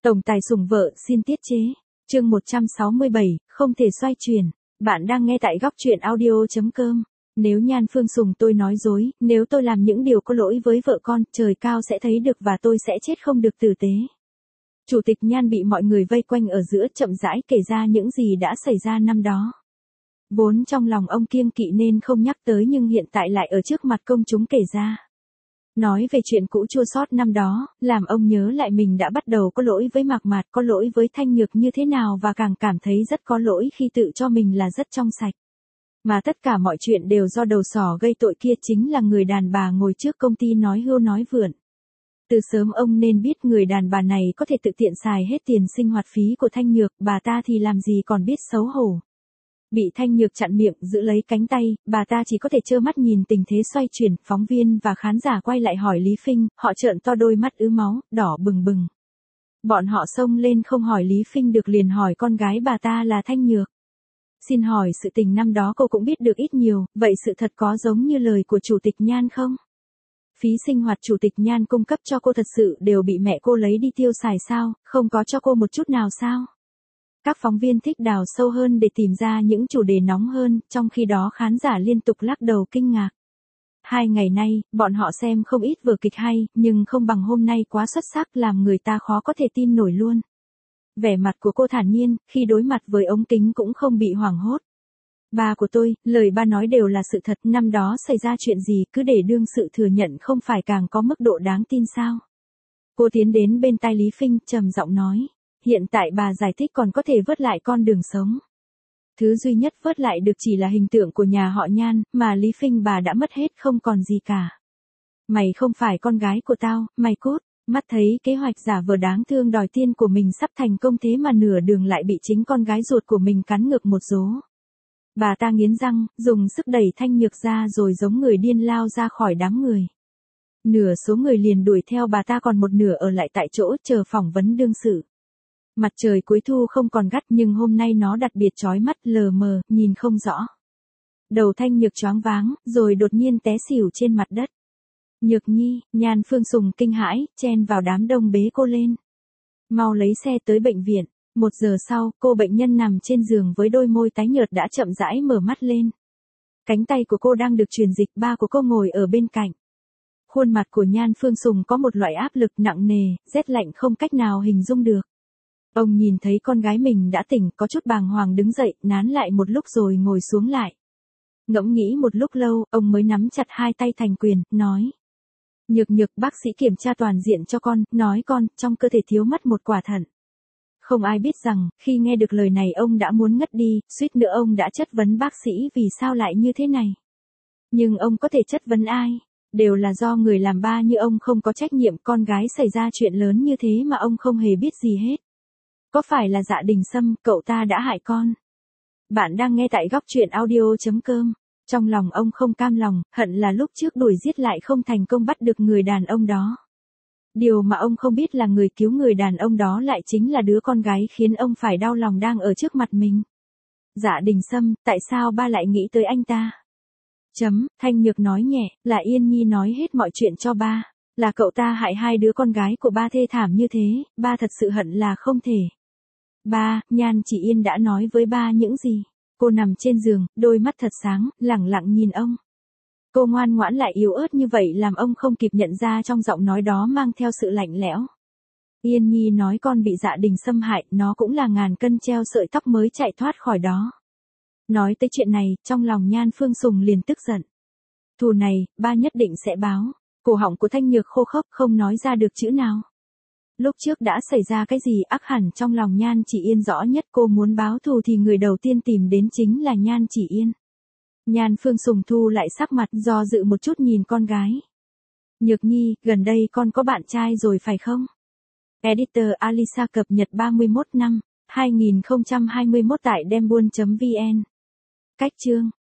Tổng tài sủng vợ xin tiết chế. Chương 167, không thể xoay chuyển. Bạn đang nghe tại góc truyện audio.com. Nếu Nhan Phương Sùng tôi nói dối, nếu tôi làm những điều có lỗi với vợ con, trời cao sẽ thấy được và tôi sẽ chết không được tử tế. Chủ tịch Nhan bị mọi người vây quanh ở giữa chậm rãi kể ra những gì đã xảy ra năm đó. Vốn trong lòng ông kiêng kỵ nên không nhắc tới nhưng hiện tại lại ở trước mặt công chúng kể ra. Nói về chuyện cũ chua xót năm đó, làm ông nhớ lại mình đã bắt đầu có lỗi với Mạc Mạt, có lỗi với Thanh Nhược như thế nào và càng cảm thấy rất có lỗi khi tự cho mình là rất trong sạch. Mà tất cả mọi chuyện đều do đầu sỏ gây tội kia chính là người đàn bà ngồi trước công ty nói hưu nói vượn. Từ sớm ông nên biết người đàn bà này có thể tự tiện xài hết tiền sinh hoạt phí của Thanh Nhược, bà ta thì làm gì còn biết xấu hổ. Bị Thanh Nhược chặn miệng giữ lấy cánh tay, bà ta chỉ có thể trơ mắt nhìn tình thế xoay chuyển, phóng viên và khán giả quay lại hỏi Lý Phinh, họ trợn to đôi mắt ứ máu, đỏ bừng bừng. Bọn họ xông lên không hỏi Lý Phinh được liền hỏi con gái bà ta là Thanh Nhược. Xin hỏi sự tình năm đó cô cũng biết được ít nhiều, vậy sự thật có giống như lời của Chủ tịch Nhan không? Phí sinh hoạt Chủ tịch Nhan cung cấp cho cô thật sự đều bị mẹ cô lấy đi tiêu xài sao, không có cho cô một chút nào sao? Các phóng viên thích đào sâu hơn để tìm ra những chủ đề nóng hơn, trong khi đó khán giả liên tục lắc đầu kinh ngạc. 2 ngày nay, bọn họ xem không ít vở kịch hay, nhưng không bằng hôm nay quá xuất sắc làm người ta khó có thể tin nổi luôn. Vẻ mặt của cô thản nhiên, khi đối mặt với ống kính cũng không bị hoảng hốt. Ba của tôi, lời ba nói đều là sự thật, năm đó xảy ra chuyện gì cứ để đương sự thừa nhận không phải càng có mức độ đáng tin sao. Cô tiến đến bên tai Lý Phinh, trầm giọng nói. Hiện tại bà giải thích còn có thể vớt lại con đường sống. Thứ duy nhất vớt lại được chỉ là hình tượng của nhà họ Nhan, mà Lý Phinh bà đã mất hết không còn gì cả. Mày không phải con gái của tao, mày cút. Mắt thấy kế hoạch giả vờ đáng thương đòi tiên của mình sắp thành công thế mà nửa đường lại bị chính con gái ruột của mình cắn ngược một dố. Bà ta nghiến răng, dùng sức đẩy Thanh Nhược ra rồi giống người điên lao ra khỏi đám người. Nửa số người liền đuổi theo bà ta còn một nửa ở lại tại chỗ chờ phỏng vấn đương sự. Mặt trời cuối thu không còn gắt nhưng hôm nay nó đặc biệt chói mắt lờ mờ, nhìn không rõ. Đầu Thanh Nhược choáng váng, rồi đột nhiên té xỉu trên mặt đất. Nhược Nhi, Nhan Phương Sùng kinh hãi, chen vào đám đông bế cô lên. Mau lấy xe tới bệnh viện. 1 giờ sau, cô bệnh nhân nằm trên giường với đôi môi tái nhợt đã chậm rãi mở mắt lên. Cánh tay của cô đang được truyền dịch, ba của cô ngồi ở bên cạnh. Khuôn mặt của Nhan Phương Sùng có một loại áp lực nặng nề, rét lạnh không cách nào hình dung được. Ông nhìn thấy con gái mình đã tỉnh, có chút bàng hoàng đứng dậy, nán lại một lúc rồi ngồi xuống lại. Ngẫm nghĩ một lúc lâu, ông mới nắm chặt hai tay thành quyền, nói. Nhược Nhược, bác sĩ kiểm tra toàn diện cho con, nói con, trong cơ thể thiếu mất một quả thận. Không ai biết rằng, khi nghe được lời này ông đã muốn ngất đi, suýt nữa ông đã chất vấn bác sĩ vì sao lại như thế này. Nhưng ông có thể chất vấn ai? Đều là do người làm ba như ông không có trách nhiệm, con gái xảy ra chuyện lớn như thế mà ông không hề biết gì hết. Có phải là Dạ Đình Sâm, cậu ta đã hại con? Bạn đang nghe tại góc truyện audio.com. Trong lòng ông không cam lòng, hận là lúc trước đuổi giết lại không thành công bắt được người đàn ông đó. Điều mà ông không biết là người cứu người đàn ông đó lại chính là đứa con gái khiến ông phải đau lòng đang ở trước mặt mình. Dạ Đình Sâm, tại sao ba lại nghĩ tới anh ta? Thanh Nhược nói nhẹ, là Yên Nhi nói hết mọi chuyện cho ba. Là cậu ta hại hai đứa con gái của ba thê thảm như thế, ba thật sự hận là không thể. Ba, Nhan Chỉ Yên đã nói với ba những gì? Cô nằm trên giường, đôi mắt thật sáng, lẳng lặng nhìn ông. Cô ngoan ngoãn lại yếu ớt như vậy làm ông không kịp nhận ra trong giọng nói đó mang theo sự lạnh lẽo. Yên Nhi nói con bị Dạ Đình xâm hại, nó cũng là ngàn cân treo sợi tóc mới chạy thoát khỏi đó. Nói tới chuyện này, trong lòng Nhan Phương Sùng liền tức giận. Thù này, ba nhất định sẽ báo. Cổ họng của Thanh Nhược khô khốc không nói ra được chữ nào. Lúc trước đã xảy ra cái gì ác hẳn trong lòng Nhan Chỉ Yên rõ nhất, cô muốn báo thù thì người đầu tiên tìm đến chính là Nhan Chỉ Yên. Nhan Phương Sùng thu lại sắc mặt do dự một chút nhìn con gái. Nhược Nhi, gần đây con có bạn trai rồi phải không? Editor Alisa cập nhật 31 năm 2021 tại dembuôn.vn. Cách chương